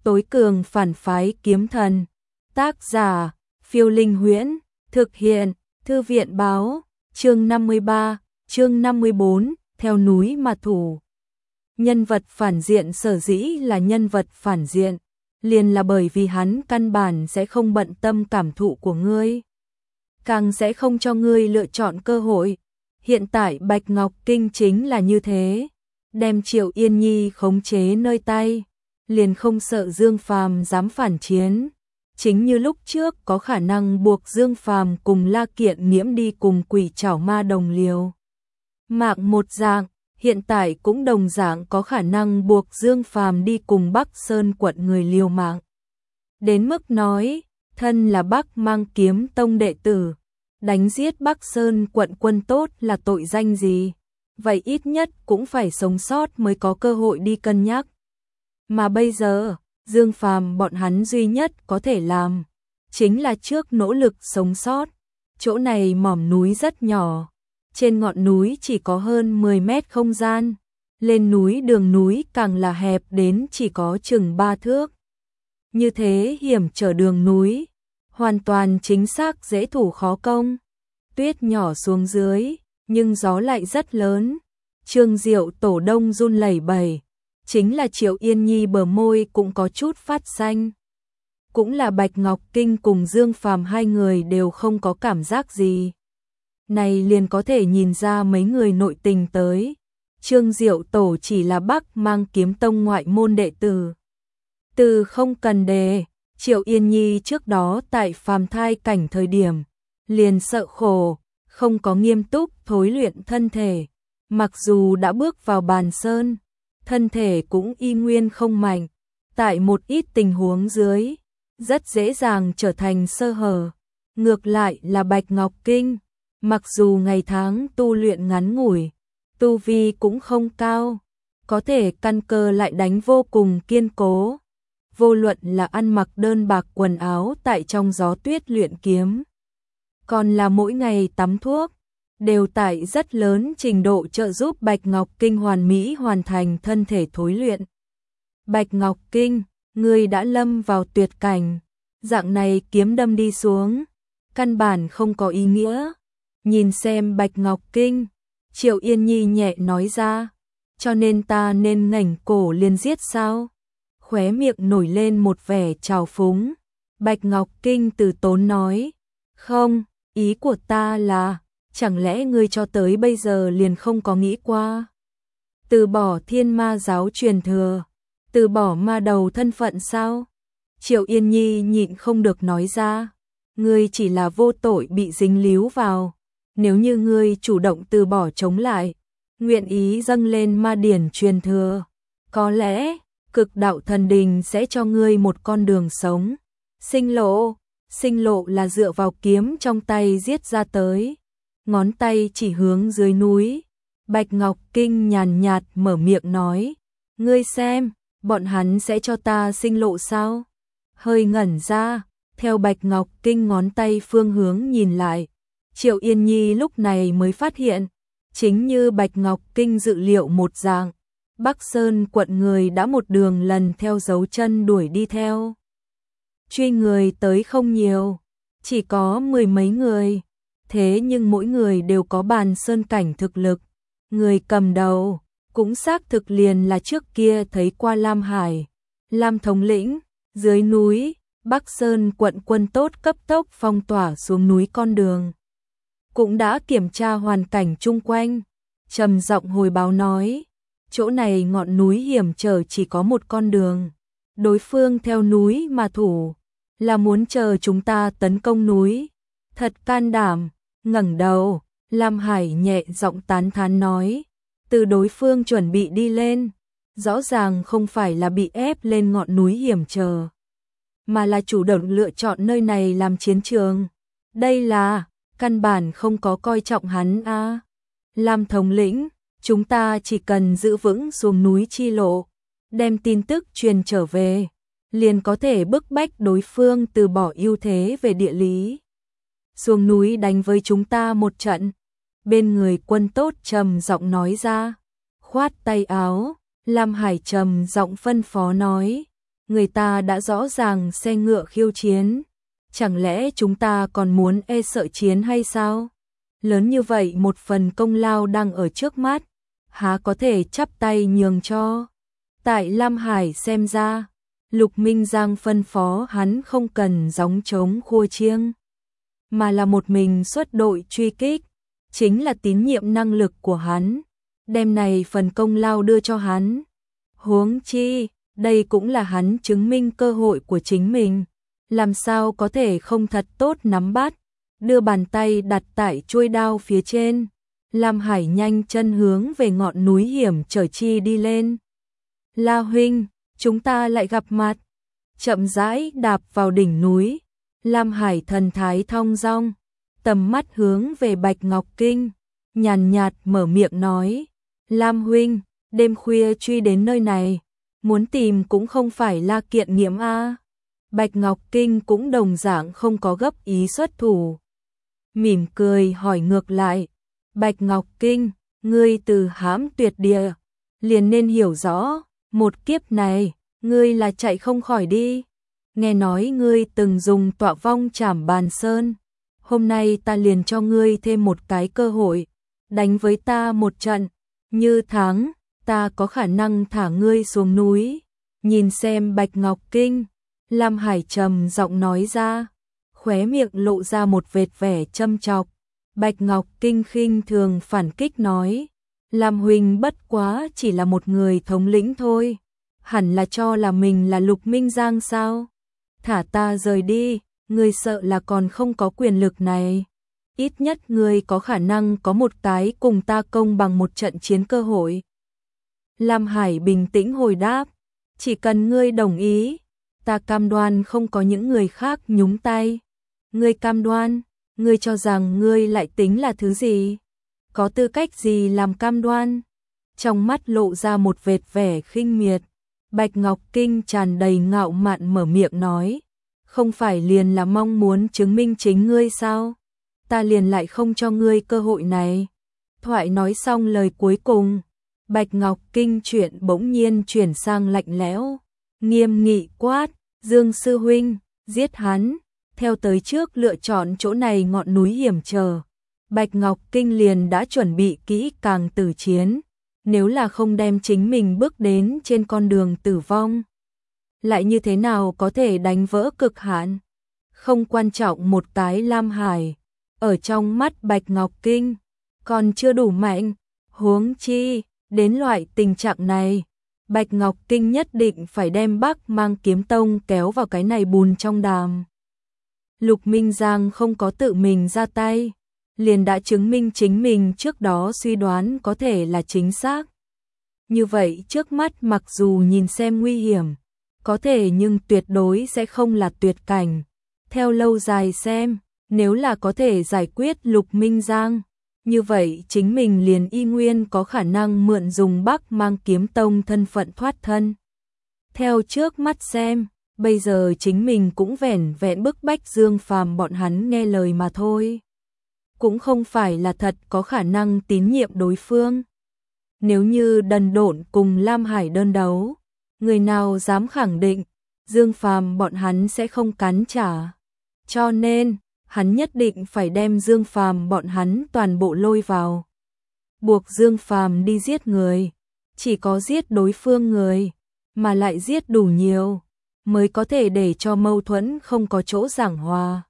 tối cường phản phái kiếm thần. Tác giả, Phiêu Linh Huyễn, thực hiện, Thư viện báo, chương 53, chương 54, theo núi mà thủ. Nhân vật phản diện sở dĩ là nhân vật phản diện, liền là bởi vì hắn căn bản sẽ không bận tâm cảm thụ của ngươi, càng sẽ không cho ngươi lựa chọn cơ hội. Hiện tại Bạch Ngọc Kinh chính là như thế, đem Triệu Yên Nhi khống chế nơi tay, liền không sợ Dương Phàm dám phản chiến. Chính như lúc trước có khả năng buộc Dương Phàm cùng La Kiện Nghiễm đi cùng Quỷ Trảo Ma đồng liều mạng một dạng, hiện tại cũng đồng dạng có khả năng buộc Dương Phàm đi cùng Bắc Sơn quận người liều mạng. Đến mức nói, thân là Bắc Mang Kiếm Tông đệ tử, đánh giết Bắc Sơn quận quân tốt là tội danh gì? Vậy ít nhất cũng phải sống sót mới có cơ hội đi cân nhắc. Mà bây giờ, Dương Phàm bọn hắn duy nhất có thể làm, chính là trước nỗ lực sống sót. Chỗ này mỏm núi rất nhỏ, trên ngọn núi chỉ có hơn 10 mét không gian, lên núi đường núi càng là hẹp đến chỉ có chừng 3 thước. Như thế hiểm trở đường núi, hoàn toàn chính xác dễ thủ khó công. Tuyết nhỏ xuống dưới, nhưng gió lại rất lớn. Trương Diệu Tổ Đông run lẩy bẩy, chính là Triệu Yên Nhi bờ môi cũng có chút phát xanh. Cũng là Bạch Ngọc Kinh cùng Dương Phàm hai người đều không có cảm giác gì. Này liền có thể nhìn ra mấy người nội tình tới. Trương Diệu Tổ chỉ là Bắc Mang Kiếm Tông ngoại môn đệ tử. Từ không cần đề, Triệu Yên Nhi trước đó tại phàm thai cảnh thời điểm, liền sợ khổ, không có nghiêm túc thối luyện thân thể. Mặc dù đã bước vào bàn sơn, thân thể cũng y nguyên không mạnh, tại một ít tình huống dưới, rất dễ dàng trở thành sơ hở. Ngược lại là Bạch Ngọc Kinh, mặc dù ngày tháng tu luyện ngắn ngủi, tu vi cũng không cao, có thể căn cơ lại đánh vô cùng kiên cố. Vô luận là ăn mặc đơn bạc quần áo tại trong gió tuyết luyện kiếm, còn là mỗi ngày tắm thuốc, đều tại rất lớn trình độ trợ giúp Bạch Ngọc Kinh hoàn mỹ hoàn thành thân thể thối luyện. Bạch Ngọc Kinh, ngươi đã lâm vào tuyệt cảnh, dạng này kiếm đâm đi xuống, căn bản không có ý nghĩa. Nhìn xem Bạch Ngọc Kinh, Triệu Yên Nhi nhẹ nói ra, cho nên ta nên ngẩng cổ liền giết sao? Khóe miệng nổi lên một vẻ trào phúng. Bạch Ngọc Kinh từ tốn nói, không, ý của ta là, chẳng lẽ ngươi cho tới bây giờ liền không có nghĩ qua từ bỏ Thiên Ma giáo truyền thừa, từ bỏ ma đầu thân phận sao? Triệu Yên Nhi nhịn không được nói ra, ngươi chỉ là vô tội bị dính líu vào, nếu như ngươi chủ động từ bỏ chống lại, nguyện ý dâng lên ma điển truyền thừa, có lẽ Cực Đạo Thần Đình sẽ cho ngươi một con đường sống. Sinh lộ là dựa vào kiếm trong tay giết ra tới. Ngón tay chỉ hướng dưới núi. Bạch Ngọc Kinh nhàn nhạt mở miệng nói, ngươi xem, bọn hắn sẽ cho ta sinh lộ sao? Hơi ngẩn ra, theo Bạch Ngọc Kinh ngón tay phương hướng nhìn lại, Triệu Yên Nhi lúc này mới phát hiện, chính như Bạch Ngọc Kinh dự liệu một dạng, Bắc Sơn quận người đã một đường lần theo dấu chân đuổi đi theo. Truy người tới không nhiều, chỉ có 10 mấy người, thế nhưng mỗi người đều có bàn sơn cảnh thực lực. Người cầm đầu cũng xác thực liền là trước kia thấy qua Lam Hải, Lam thống lĩnh. Dưới núi, Bắc Sơn quận quân tốt cấp tốc phong tỏa xuống núi con đường, cũng đã kiểm tra hoàn cảnh chung quanh, trầm giọng hồi báo nói, chỗ này ngọn núi hiểm trở chỉ có một con đường, đối phương theo núi mà thủ, là muốn chờ chúng ta tấn công núi. Thật can đảm. Ngẩng đầu, Lam Hải nhẹ giọng tán thán nói, từ đối phương chuẩn bị đi lên, rõ ràng không phải là bị ép lên ngọn núi hiểm trở, mà là chủ động lựa chọn nơi này làm chiến trường. Đây là, căn bản không có coi trọng hắn a. Lam thống lĩnh, chúng ta chỉ cần giữ vững xuống núi chi lộ, đem tin tức truyền trở về, liền có thể bức bách đối phương từ bỏ ưu thế về địa lý. Xuống núi đánh với chúng ta một trận. Bên người quân tốt trầm giọng nói ra. Khoát tay áo, Lam Hải trầm giọng phân phó nói, người ta đã rõ ràng xe ngựa khiêu chiến, chẳng lẽ chúng ta còn muốn e sợ chiến hay sao? Lớn như vậy một phần công lao đang ở trước mắt, há có thể chắp tay nhường cho. Tại Lam Hải xem ra, Lục Minh Giang phân phó hắn không cần gióng trống khua chiêng, mà là một mình xuất đội truy kích, chính là tín nhiệm năng lực của hắn, đem này phần công lao đưa cho hắn. Huống chi, đây cũng là hắn chứng minh cơ hội của chính mình, làm sao có thể không thật tốt nắm bắt, đưa bàn tay đặt tại chuôi đao phía trên. Lam Hải nhanh chân hướng về ngọn núi hiểm trở chi đi lên. La huynh, chúng ta lại gặp mặt. Chậm rãi đạp vào đỉnh núi, Lam Hải thần thái thong dong, tầm mắt hướng về Bạch Ngọc Kinh, nhàn nhạt mở miệng nói, Lam huynh, đêm khuya truy đến nơi này, muốn tìm cũng không phải là kiện nghiễm a. Bạch Ngọc Kinh cũng đồng dạng không có gấp ý xuất thủ. Mỉm cười hỏi ngược lại, Bạch Ngọc Kinh, ngươi từ hãm tuyệt địa, liền nên hiểu rõ, một kiếp này, ngươi là chạy không khỏi đi. Nghe nói ngươi từng dùng tọa vong trảm bàn sơn, hôm nay ta liền cho ngươi thêm một cái cơ hội, đánh với ta một trận, như thắng, ta có khả năng thả ngươi xuống núi. Nhìn xem Bạch Ngọc Kinh, Lam Hải trầm giọng nói ra, khóe miệng lộ ra một vệt vẻ châm chọc. Bạch Ngọc Kinh khinh thường phản kích nói, Lam huynh bất quá chỉ là một người thống lĩnh thôi, hẳn là cho là mình là Lục Minh Giang sao? Thả ta rời đi, ngươi sợ là còn không có quyền lực này. Ít nhất ngươi có khả năng có một cái cùng ta công bằng một trận chiến cơ hội. Lam Hải bình tĩnh hồi đáp, chỉ cần ngươi đồng ý, ta cam đoan không có những người khác nhúng tay. Ngươi cam đoan? Ngươi cho rằng ngươi lại tính là thứ gì? Có tư cách gì làm cam đoan? Trong mắt lộ ra một vệt vẻ khinh miệt, Bạch Ngọc Kinh tràn đầy ngạo mạn mở miệng nói, không phải liền là mong muốn chứng minh chính ngươi sao? Ta liền lại không cho ngươi cơ hội này. Thoại nói xong lời cuối cùng, Bạch Ngọc Kinh chuyện bỗng nhiên chuyển sang lạnh lẽo, nghiêm nghị quát, Dương sư huynh, giết hắn. Theo tới trước lựa chọn chỗ này ngọn núi hiểm trở, Bạch Ngọc Kinh liền đã chuẩn bị kỹ càng tử chiến, nếu là không đem chính mình bước đến trên con đường tử vong, lại như thế nào có thể đánh vỡ cực hạn? Không quan trọng một cái Lam Hải, ở trong mắt Bạch Ngọc Kinh, còn chưa đủ mạnh, huống chi, đến loại tình trạng này, Bạch Ngọc Kinh nhất định phải đem Bắc Mang Kiếm Tông kéo vào cái này bùn trong đàm. Lục Minh Giang không có tự mình ra tay, liền đã chứng minh chính mình trước đó suy đoán có thể là chính xác. Như vậy trước mắt mặc dù nhìn xem nguy hiểm, có thể nhưng tuyệt đối sẽ không là tuyệt cảnh. Theo lâu dài xem, nếu là có thể giải quyết Lục Minh Giang, như vậy chính mình liền y nguyên có khả năng mượn dùng Bắc Mang Kiếm Tông thân phận thoát thân. Theo trước mắt xem, bây giờ chính mình cũng vẻn vẹn bức bách Dương Phàm bọn hắn nghe lời mà thôi. Cũng không phải là thật có khả năng tín nhiệm đối phương. Nếu như đần độn cùng Lam Hải đơn đấu, người nào dám khẳng định Dương Phàm bọn hắn sẽ không cắn trả. Cho nên, hắn nhất định phải đem Dương Phàm bọn hắn toàn bộ lôi vào. Buộc Dương Phàm đi giết người, chỉ có giết đối phương người, mà lại giết đủ nhiều, mới có thể để cho mâu thuẫn không có chỗ giảng hòa.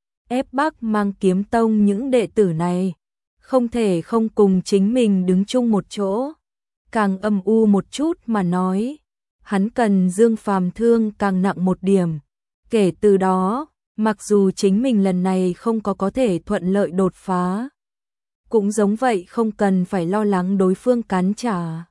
Ép Bắc Mang Kiếm Tông những đệ tử này, không thể không cùng chính mình đứng chung một chỗ. Càng âm u một chút mà nói, hắn cần Dương Phàm thương càng nặng một điểm. Kể từ đó, mặc dù chính mình lần này không có thể thuận lợi đột phá, cũng giống vậy không cần phải lo lắng đối phương cắn trả.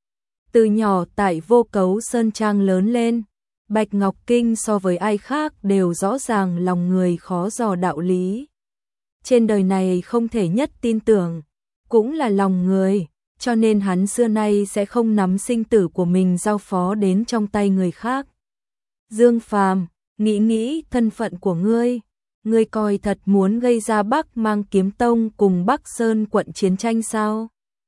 Từ nhỏ tại Vô Cấu Sơn Trang lớn lên, Bạch Ngọc Kinh so với ai khác đều rõ ràng lòng người khó dò đạo lý. Trên đời này không thể nhất tin tưởng, cũng là lòng người, cho nên hắn xưa nay sẽ không nắm sinh tử của mình giao phó đến trong tay người khác. Dương Phàm, nghĩ thân phận của ngươi coi thật muốn gây ra Bắc Mang Kiếm Tông cùng Bắc Sơn quận chiến tranh sao?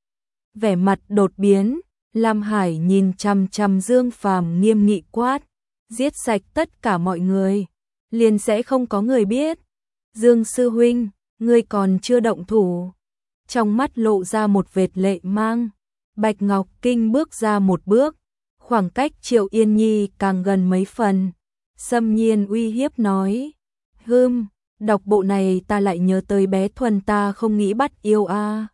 Vẻ mặt đột biến, Lam Hải nhìn chằm chằm Dương Phàm nghiêm nghị quát, giết sạch tất cả mọi người, liền sẽ không có người biết. Dương sư huynh, ngươi còn chưa động thủ. Trong mắt lộ ra một vệt lệ mang, Bạch Ngọc Kinh bước ra một bước, khoảng cách Triệu Yên Nhi càng gần mấy phần. Xâm Nhiên uy hiếp nói, đọc bộ này ta lại nhớ tới bé Thuần ta không nghĩ bắt yêu a.